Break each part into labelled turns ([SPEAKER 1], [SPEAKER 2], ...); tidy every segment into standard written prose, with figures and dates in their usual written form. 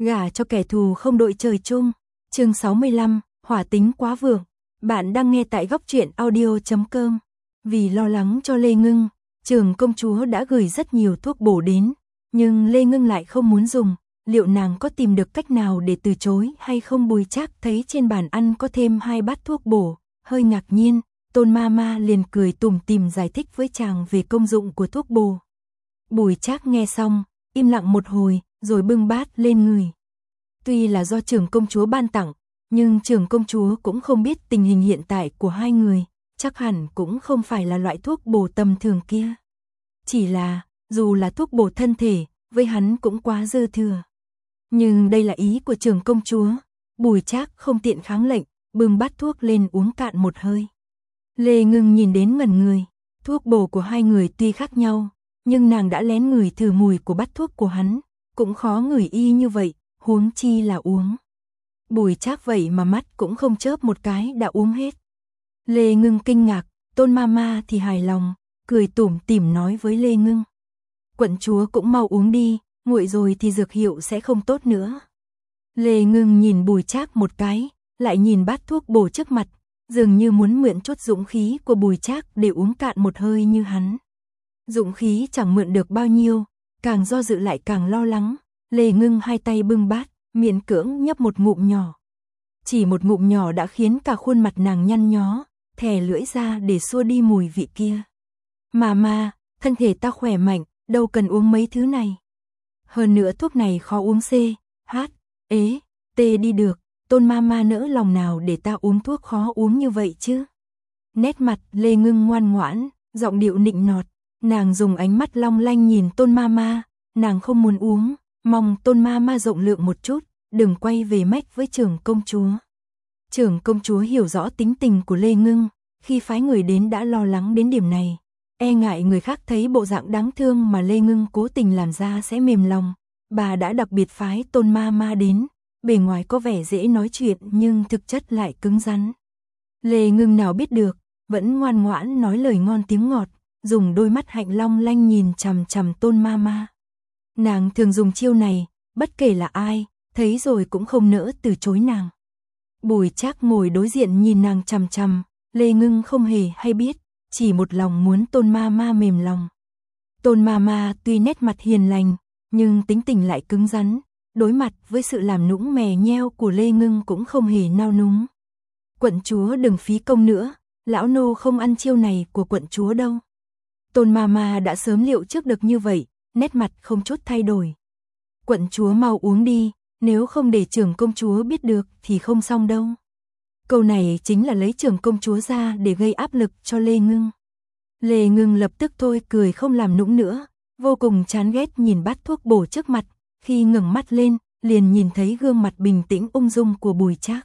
[SPEAKER 1] Gả cho kẻ thù không đội trời chung. Chương 65, hỏa tính quá vượng. Bạn đang nghe tại góc truyện audio.com. Vì lo lắng cho Lê Ngưng, Trưởng công chúa đã gửi rất nhiều thuốc bổ đến, nhưng Lê Ngưng lại không muốn dùng. Liệu nàng có tìm được cách nào để từ chối hay không? Bùi Trác thấy trên bàn ăn có thêm 2 bát thuốc bổ, hơi ngạc nhiên. Tôn Mama liền cười tủm tỉm giải thích với chàng về công dụng của thuốc bổ. Bùi Trác nghe xong, im lặng một hồi, rồi bưng bát lên ngửi. Tuy là do trưởng công chúa ban tặng, nhưng trưởng công chúa cũng không biết tình hình hiện tại của hai người, chắc hẳn cũng không phải là loại thuốc bổ tầm thường kia. Chỉ là, dù là thuốc bổ thân thể, với hắn cũng quá dư thừa. Nhưng đây là ý của trưởng công chúa, Bùi Trác không tiện kháng lệnh, bưng bát thuốc lên uống cạn một hơi. Lê Ngưng nhìn đến ngẩn người, thuốc bổ của hai người tuy khác nhau, nhưng nàng đã lén ngửi thử mùi của bát thuốc của hắn, cũng khó ngửi y như vậy, huống chi là uống. Bùi Trác vậy mà mắt cũng không chớp một cái đã uống hết. Lê Ngưng kinh ngạc, Tôn Mama thì hài lòng, cười tủm tỉm nói với Lê Ngưng. Quận chúa cũng mau uống đi, nguội rồi thì dược hiệu sẽ không tốt nữa. Lê Ngưng nhìn Bùi Trác một cái, lại nhìn bát thuốc bổ trước mặt, dường như muốn mượn chút dũng khí của Bùi Trác để uống cạn một hơi như hắn. Dũng khí chẳng mượn được bao nhiêu, càng do dự lại càng lo lắng. Lê Ngưng hai tay bưng bát, miễn cưỡng nhấp một ngụm nhỏ. Chỉ một ngụm nhỏ đã khiến cả khuôn mặt nàng nhăn nhó, thè lưỡi ra để xua đi mùi vị kia. Mà, thân thể ta khỏe mạnh, đâu cần uống mấy thứ này. Hơn nữa thuốc này khó uống C, H, ế, T đi được, Tôn Mama nỡ lòng nào để ta uống thuốc khó uống như vậy chứ. Nét mặt Lê Ngưng ngoan ngoãn, giọng điệu nịnh nọt, nàng dùng ánh mắt long lanh nhìn Tôn Mama, nàng không muốn uống, mong Tôn Mama rộng lượng một chút, đừng quay về mách với trưởng công chúa. Trưởng công chúa hiểu rõ tính tình của Lê Ngưng, khi phái người đến đã lo lắng đến điểm này, e ngại người khác thấy bộ dạng đáng thương mà Lê Ngưng cố tình làm ra sẽ mềm lòng, bà đã đặc biệt phái Tôn Mama đến, bề ngoài có vẻ dễ nói chuyện nhưng thực chất lại cứng rắn. Lê Ngưng nào biết được, vẫn ngoan ngoãn nói lời ngon tiếng ngọt, dùng đôi mắt hạnh long lanh nhìn chằm chằm Tôn Mama. Nàng thường dùng chiêu này, bất kể là ai, thấy rồi cũng không nỡ từ chối nàng. Bùi Trác ngồi đối diện nhìn nàng chằm chằm, Lê Ngưng không hề hay biết, chỉ một lòng muốn Tôn Mama mềm lòng. Tôn Mama tuy nét mặt hiền lành, nhưng tính tình lại cứng rắn, đối mặt với sự làm nũng mè nheo của Lê Ngưng cũng không hề nao núng. Quận chúa đừng phí công nữa, lão nô không ăn chiêu này của quận chúa đâu. Tôn Mama đã sớm liệu trước được như vậy, nét mặt không chút thay đổi. Quận chúa mau uống đi, nếu không để trưởng công chúa biết được thì không xong đâu. Câu này chính là lấy trưởng công chúa ra để gây áp lực cho Lê Ngưng. Lê Ngưng lập tức thôi cười không làm nũng nữa, vô cùng chán ghét nhìn bát thuốc bổ trước mặt, khi ngẩng mắt lên, liền nhìn thấy gương mặt bình tĩnh ung dung của Bùi Trác.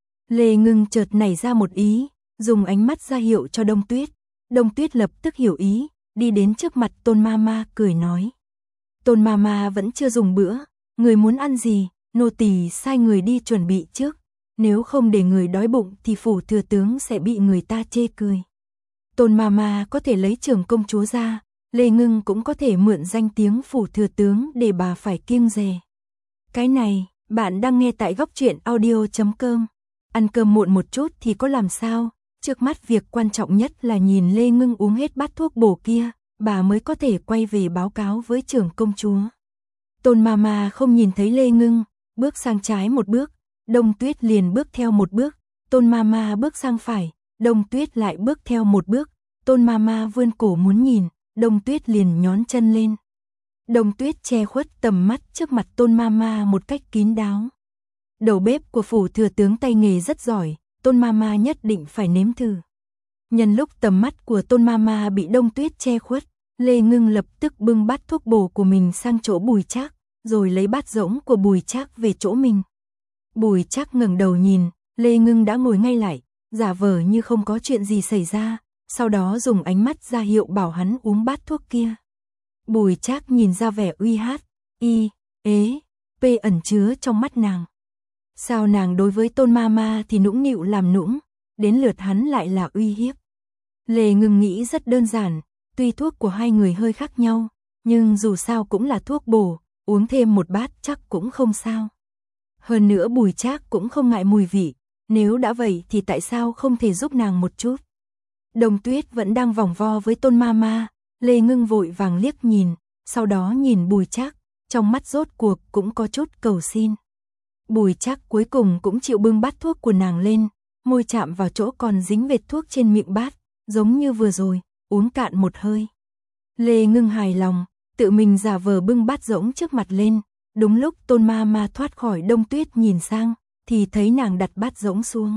[SPEAKER 1] Lê Ngưng chợt nảy ra một ý, dùng ánh mắt ra hiệu cho Đông Tuyết. Đông Tuyết lập tức hiểu ý, đi đến trước mặt Tôn Mama cười nói. Tôn Mama vẫn chưa dùng bữa, người muốn ăn gì, nô tỳ sai người đi chuẩn bị trước, nếu không để người đói bụng thì phủ thừa tướng sẽ bị người ta chê cười. Tôn Mama có thể lấy trưởng công chúa ra, Lê Ngưng cũng có thể mượn danh tiếng phủ thừa tướng để bà phải kiêng dè. Cái này, bạn đang nghe tại góc truyện audio.com. Ăn cơm muộn một chút thì có làm sao, trước mắt việc quan trọng nhất là nhìn Lê Ngưng uống hết bát thuốc bổ kia, bà mới có thể quay về báo cáo với trưởng công chúa. Tôn Mama không nhìn thấy Lê Ngưng, bước sang trái một bước, Đông Tuyết liền bước theo một bước, Tôn Mama bước sang phải, Đông Tuyết lại bước theo một bước, Tôn Mama vươn cổ muốn nhìn, Đông Tuyết liền nhón chân lên. Đông Tuyết che khuất tầm mắt trước mặt Tôn Mama một cách kín đáo. Đầu bếp của phủ thừa tướng tay nghề rất giỏi, Tôn Mama nhất định phải nếm thử. Nhân lúc tầm mắt của Tôn Mama bị Đông Tuyết che khuất, Lê Ngưng lập tức bưng bát thuốc bổ của mình sang chỗ Bùi Trác, rồi lấy bát rỗng của Bùi Trác về chỗ mình. Bùi Trác ngẩng đầu nhìn, Lê Ngưng đã ngồi ngay lại, giả vờ như không có chuyện gì xảy ra, sau đó dùng ánh mắt ra hiệu bảo hắn uống bát thuốc kia. Bùi Trác nhìn ra vẻ uy hát, y, ế, p ẩn chứa trong mắt nàng. Sao nàng đối với Tôn Mama thì nũng nịu làm nũng, đến lượt hắn lại là uy hiếp. Lê Ngưng nghĩ rất đơn giản, tuy thuốc của hai người hơi khác nhau, nhưng dù sao cũng là thuốc bổ, uống thêm một bát chắc cũng không sao. Hơn nữa Bùi Trác cũng không ngại mùi vị, nếu đã vậy thì tại sao không thể giúp nàng một chút. Đông Tuyết vẫn đang vòng vo với Tôn Mama, Lê Ngưng vội vàng liếc nhìn, sau đó nhìn Bùi Trác, trong mắt rốt cuộc cũng có chút cầu xin. Bùi Trác cuối cùng cũng chịu bưng bát thuốc của nàng lên, môi chạm vào chỗ còn dính vệt thuốc trên miệng bát, giống như vừa rồi, uống cạn một hơi. Lê Ngưng hài lòng, tự mình giả vờ bưng bát rỗng trước mặt lên, đúng lúc Tôn Mama thoát khỏi Đông Tuyết nhìn sang, thì thấy nàng đặt bát rỗng xuống.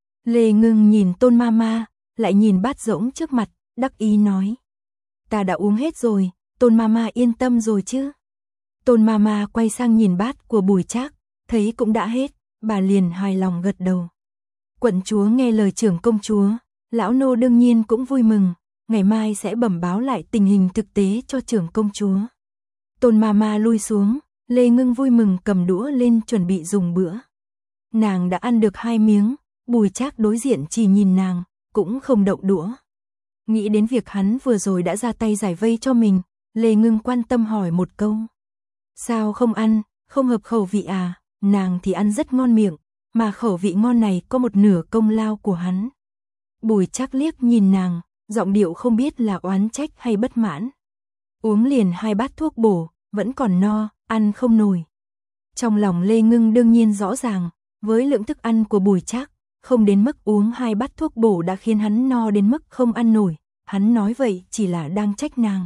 [SPEAKER 1] Lê Ngưng nhìn Tôn Mama, lại nhìn bát rỗng trước mặt, đắc ý nói. Ta đã uống hết rồi, Tôn Mama yên tâm rồi chứ. Tôn Mama quay sang nhìn bát của Bùi Trác, thấy cũng đã hết, bà liền hài lòng gật đầu. Quận chúa nghe lời trưởng công chúa, lão nô đương nhiên cũng vui mừng, ngày mai sẽ bẩm báo lại tình hình thực tế cho trưởng công chúa. Tôn Mama lui xuống, Lê Ngưng vui mừng cầm đũa lên chuẩn bị dùng bữa. Nàng đã ăn được 2 miếng, Bùi Trác đối diện chỉ nhìn nàng, cũng không động đũa. Nghĩ đến việc hắn vừa rồi đã ra tay giải vây cho mình, Lê Ngưng quan tâm hỏi một câu. Sao không ăn, không hợp khẩu vị à? Nàng thì ăn rất ngon miệng, mà khẩu vị ngon này có một nửa công lao của hắn. Bùi Trác liếc nhìn nàng, giọng điệu không biết là oán trách hay bất mãn. Uống liền 2 bát thuốc bổ, vẫn còn no, ăn không nổi. Trong lòng Lê Ngưng đương nhiên rõ ràng, với lượng thức ăn của Bùi Trác, không đến mức uống 2 bát thuốc bổ đã khiến hắn no đến mức không ăn nổi, hắn nói vậy chỉ là đang trách nàng.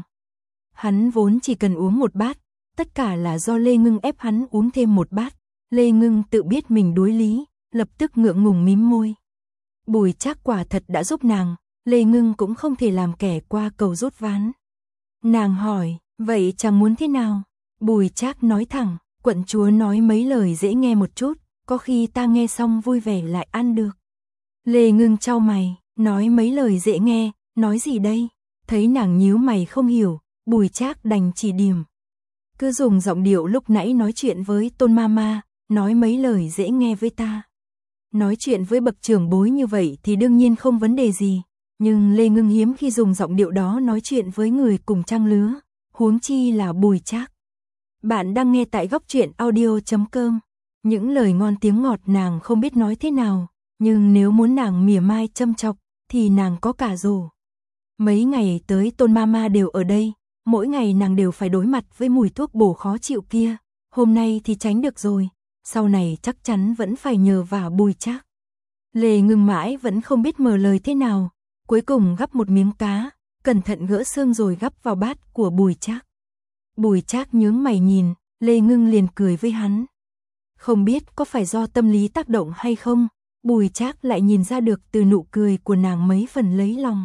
[SPEAKER 1] Hắn vốn chỉ cần uống 1 bát, tất cả là do Lê Ngưng ép hắn uống thêm 1 bát. Lê Ngưng tự biết mình đối lý, lập tức ngượng ngùng mím môi. Bùi Trác quả thật đã giúp nàng, Lê Ngưng cũng không thể làm kẻ qua cầu rút ván. Nàng hỏi, vậy chàng muốn thế nào? Bùi Trác nói thẳng, quận chúa nói mấy lời dễ nghe một chút, có khi ta nghe xong vui vẻ lại ăn được. Lê Ngưng chau mày, nói mấy lời dễ nghe, nói gì đây? Thấy nàng nhíu mày không hiểu, Bùi Trác đành chỉ điểm. Cứ dùng giọng điệu lúc nãy nói chuyện với Tôn Mama, nói mấy lời dễ nghe với ta. Nói chuyện với bậc trưởng bối như vậy thì đương nhiên không vấn đề gì, nhưng Lê Ngưng hiếm khi dùng giọng điệu đó nói chuyện với người cùng trang lứa, huống chi là Bùi Trác. Bạn đang nghe tại góc truyện audio.com. Những lời ngon tiếng ngọt nàng không biết nói thế nào, nhưng nếu muốn nàng mỉa mai châm chọc thì nàng có cả rổ. Mấy ngày tới Tôn Mama đều ở đây, mỗi ngày nàng đều phải đối mặt với mùi thuốc bổ khó chịu kia, hôm nay thì tránh được rồi, sau này chắc chắn vẫn phải nhờ vả Bùi Trác. Lê Ngưng mãi vẫn không biết mở lời thế nào, cuối cùng gắp một miếng cá, cẩn thận gỡ xương rồi gắp vào bát của Bùi Trác. Bùi Trác nhướng mày nhìn, Lê Ngưng liền cười với hắn. Không biết có phải do tâm lý tác động hay không, Bùi Trác lại nhìn ra được từ nụ cười của nàng mấy phần lấy lòng.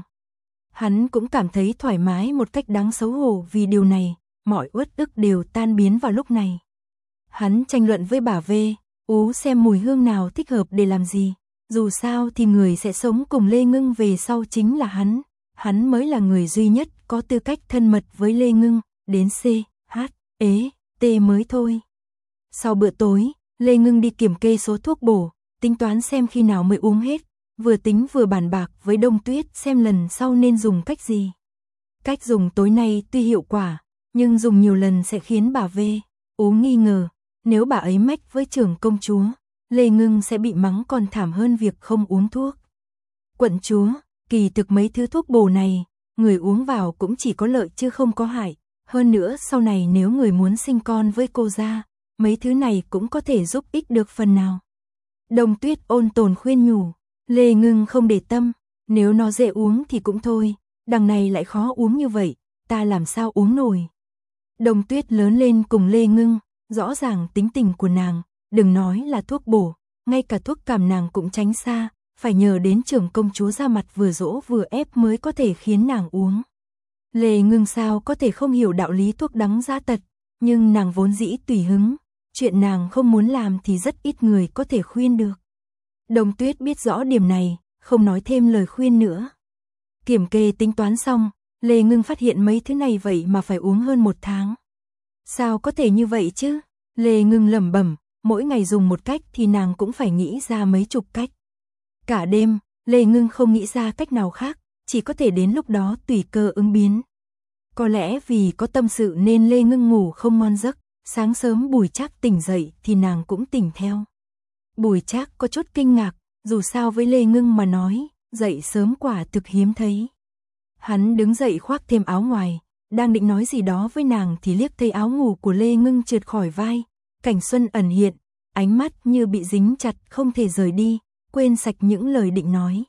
[SPEAKER 1] Hắn cũng cảm thấy thoải mái một cách đáng xấu hổ vì điều này, mọi uất ức đều tan biến vào lúc này. Hắn tranh luận với bà V, ú xem mùi hương nào thích hợp để làm gì, dù sao thì người sẽ sống cùng Lê Ngưng về sau chính là hắn mới là người duy nhất có tư cách thân mật với Lê Ngưng, đến C, H, E, T mới thôi. Sau bữa tối, Lê Ngưng đi kiểm kê số thuốc bổ, tính toán xem khi nào mới uống hết, vừa tính vừa bàn bạc với Đông Tuyết xem lần sau nên dùng cách gì. Cách dùng tối nay tuy hiệu quả, nhưng dùng nhiều lần sẽ khiến bà V, ú nghi ngờ, nếu bà ấy mách với trưởng công chúa, Lê Ngưng sẽ bị mắng còn thảm hơn việc không uống thuốc. Quận chúa, kỳ thực mấy thứ thuốc bổ này, người uống vào cũng chỉ có lợi chứ không có hại, hơn nữa sau này nếu người muốn sinh con với cô ra, mấy thứ này cũng có thể giúp ích được phần nào. Đông Tuyết ôn tồn khuyên nhủ, Lê Ngưng không để tâm, nếu nó dễ uống thì cũng thôi, đằng này lại khó uống như vậy, ta làm sao uống nổi. Đông Tuyết lớn lên cùng Lê Ngưng, rõ ràng tính tình của nàng, đừng nói là thuốc bổ, ngay cả thuốc cảm nàng cũng tránh xa, phải nhờ đến trưởng công chúa ra mặt vừa dỗ vừa ép mới có thể khiến nàng uống. Lê Ngưng sao có thể không hiểu đạo lý thuốc đắng giá tật, nhưng nàng vốn dĩ tùy hứng, chuyện nàng không muốn làm thì rất ít người có thể khuyên được. Đông Tuyết biết rõ điểm này, không nói thêm lời khuyên nữa. Kiểm kê tính toán xong, Lê Ngưng phát hiện mấy thứ này vậy mà phải uống hơn 1 tháng. Sao có thể như vậy chứ? Lê Ngưng lẩm bẩm, mỗi ngày dùng một cách thì nàng cũng phải nghĩ ra mấy chục cách. Cả đêm, Lê Ngưng không nghĩ ra cách nào khác, chỉ có thể đến lúc đó tùy cơ ứng biến. Có lẽ vì có tâm sự nên Lê Ngưng ngủ không ngon giấc, Sáng sớm Bùi Trác tỉnh dậy thì nàng cũng tỉnh theo. Bùi Trác có chút kinh ngạc, dù sao với Lê Ngưng mà nói, dậy sớm quả thực hiếm thấy. Hắn đứng dậy khoác thêm áo ngoài, đang định nói gì đó với nàng thì liếc thấy áo ngủ của Lê Ngưng trượt khỏi vai, cảnh xuân ẩn hiện, ánh mắt như bị dính chặt không thể rời đi, quên sạch những lời định nói.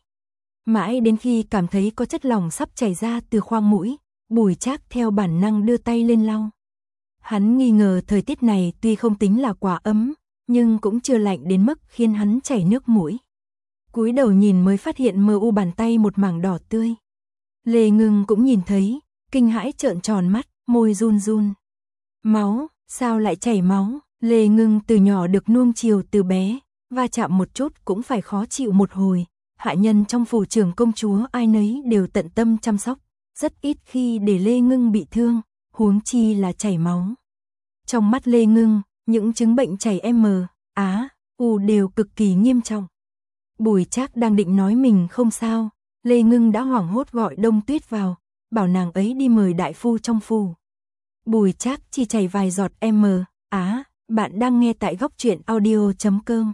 [SPEAKER 1] Mãi đến khi cảm thấy có chất lỏng sắp chảy ra từ khoang mũi, Bùi Trác theo bản năng đưa tay lên lau. Hắn nghi ngờ thời tiết này tuy không tính là quá ấm, nhưng cũng chưa lạnh đến mức khiến hắn chảy nước mũi. Cúi đầu nhìn mới phát hiện mờ u bàn tay một mảng đỏ tươi. Lê Ngưng cũng nhìn thấy, kinh hãi trợn tròn mắt, môi run run. Máu, sao lại chảy máu? Lê Ngưng từ nhỏ được nuông chiều từ bé, va chạm một chút cũng phải khó chịu một hồi. Hạ nhân trong phủ trưởng công chúa ai nấy đều tận tâm chăm sóc, rất ít khi để Lê Ngưng bị thương, huống chi là chảy máu. Trong mắt Lê Ngưng, những chứng bệnh chảy M, Á, U đều cực kỳ nghiêm trọng. Bùi Trác đang định nói mình không sao, Lê Ngưng đã hoảng hốt gọi Đông Tuyết vào, bảo nàng ấy đi mời đại phu trong phủ. Bùi Trác chỉ chảy vài giọt M, Á, bạn đang nghe tại góc truyện audio.com.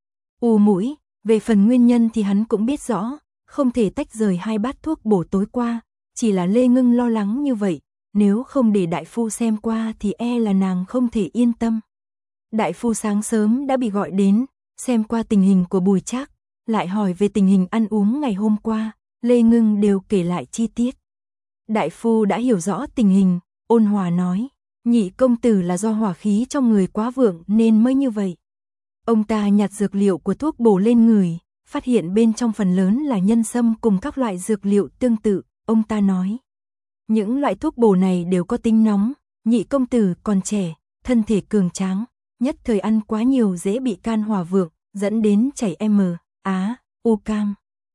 [SPEAKER 1] U mũi, về phần nguyên nhân thì hắn cũng biết rõ, không thể tách rời hai bát thuốc bổ tối qua, chỉ là Lê Ngưng lo lắng như vậy, nếu không để đại phu xem qua thì e là nàng không thể yên tâm. Đại phu sáng sớm đã bị gọi đến, xem qua tình hình của Bùi Trác, lại hỏi về tình hình ăn uống ngày hôm qua, Lê Ngưng đều kể lại chi tiết. Đại phu đã hiểu rõ tình hình, ôn hòa nói, nhị công tử là do hỏa khí trong người quá vượng nên mới như vậy. Ông ta nhặt dược liệu của thuốc bổ lên người, phát hiện bên trong phần lớn là nhân sâm cùng các loại dược liệu tương tự, ông ta nói. Những loại thuốc bổ này đều có tính nóng, nhị công tử còn trẻ, thân thể cường tráng, nhất thời ăn quá nhiều dễ bị can hỏa vượng, dẫn đến chảy M, Á, U cam.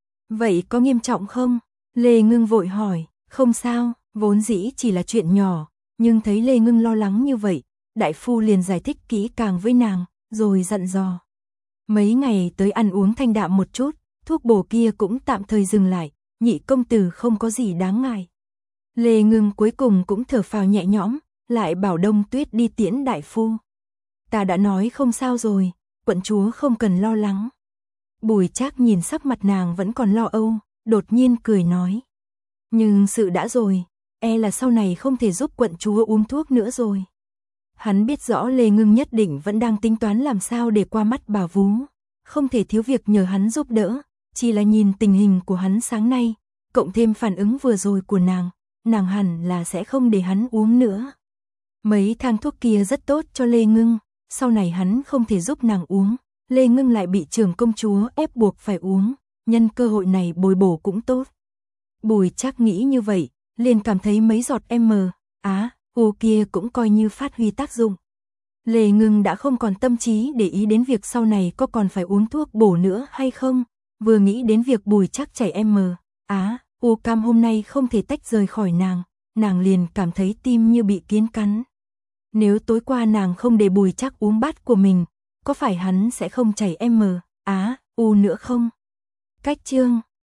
[SPEAKER 1] Vậy có nghiêm trọng không? Lê Ngưng vội hỏi, không sao, vốn dĩ chỉ là chuyện nhỏ, nhưng thấy Lê Ngưng lo lắng như vậy, đại phu liền giải thích kỹ càng với nàng, rồi dặn dò. Mấy ngày tới ăn uống thanh đạm một chút, thuốc bổ kia cũng tạm thời dừng lại, nhị công tử không có gì đáng ngại. Lê Ngưng cuối cùng cũng thở phào nhẹ nhõm, lại bảo Đông Tuyết đi tiễn đại phu. Ta đã nói không sao rồi, quận chúa không cần lo lắng. Bùi Trác nhìn sắc mặt nàng vẫn còn lo âu, đột nhiên cười nói. Nhưng sự đã rồi, e là sau này không thể giúp quận chúa uống thuốc nữa rồi. Hắn biết rõ Lê Ngưng nhất định vẫn đang tính toán làm sao để qua mắt bà vú, không thể thiếu việc nhờ hắn giúp đỡ, chỉ là nhìn tình hình của hắn sáng nay, cộng thêm phản ứng vừa rồi của nàng hẳn là sẽ không để hắn uống nữa. Mấy thang thuốc kia rất tốt cho Lê Ngưng, sau này hắn không thể giúp nàng uống, Lê Ngưng lại bị trưởng công chúa ép buộc phải uống, nhân cơ hội này bồi bổ cũng tốt. Bùi Trác nghĩ như vậy, liền cảm thấy mấy giọt M, Á, U kia cũng coi như phát huy tác dụng. Lê Ngưng đã không còn tâm trí để ý đến việc sau này có còn phải uống thuốc bổ nữa hay không, vừa nghĩ đến việc Bùi Trác chảy M, Á, U cam hôm nay không thể tách rời khỏi nàng liền cảm thấy tim như bị kiến cắn. Nếu tối qua nàng không để Bùi Trác uống bát của mình, có phải hắn sẽ không chảy M, Á, U nữa không? Cách chương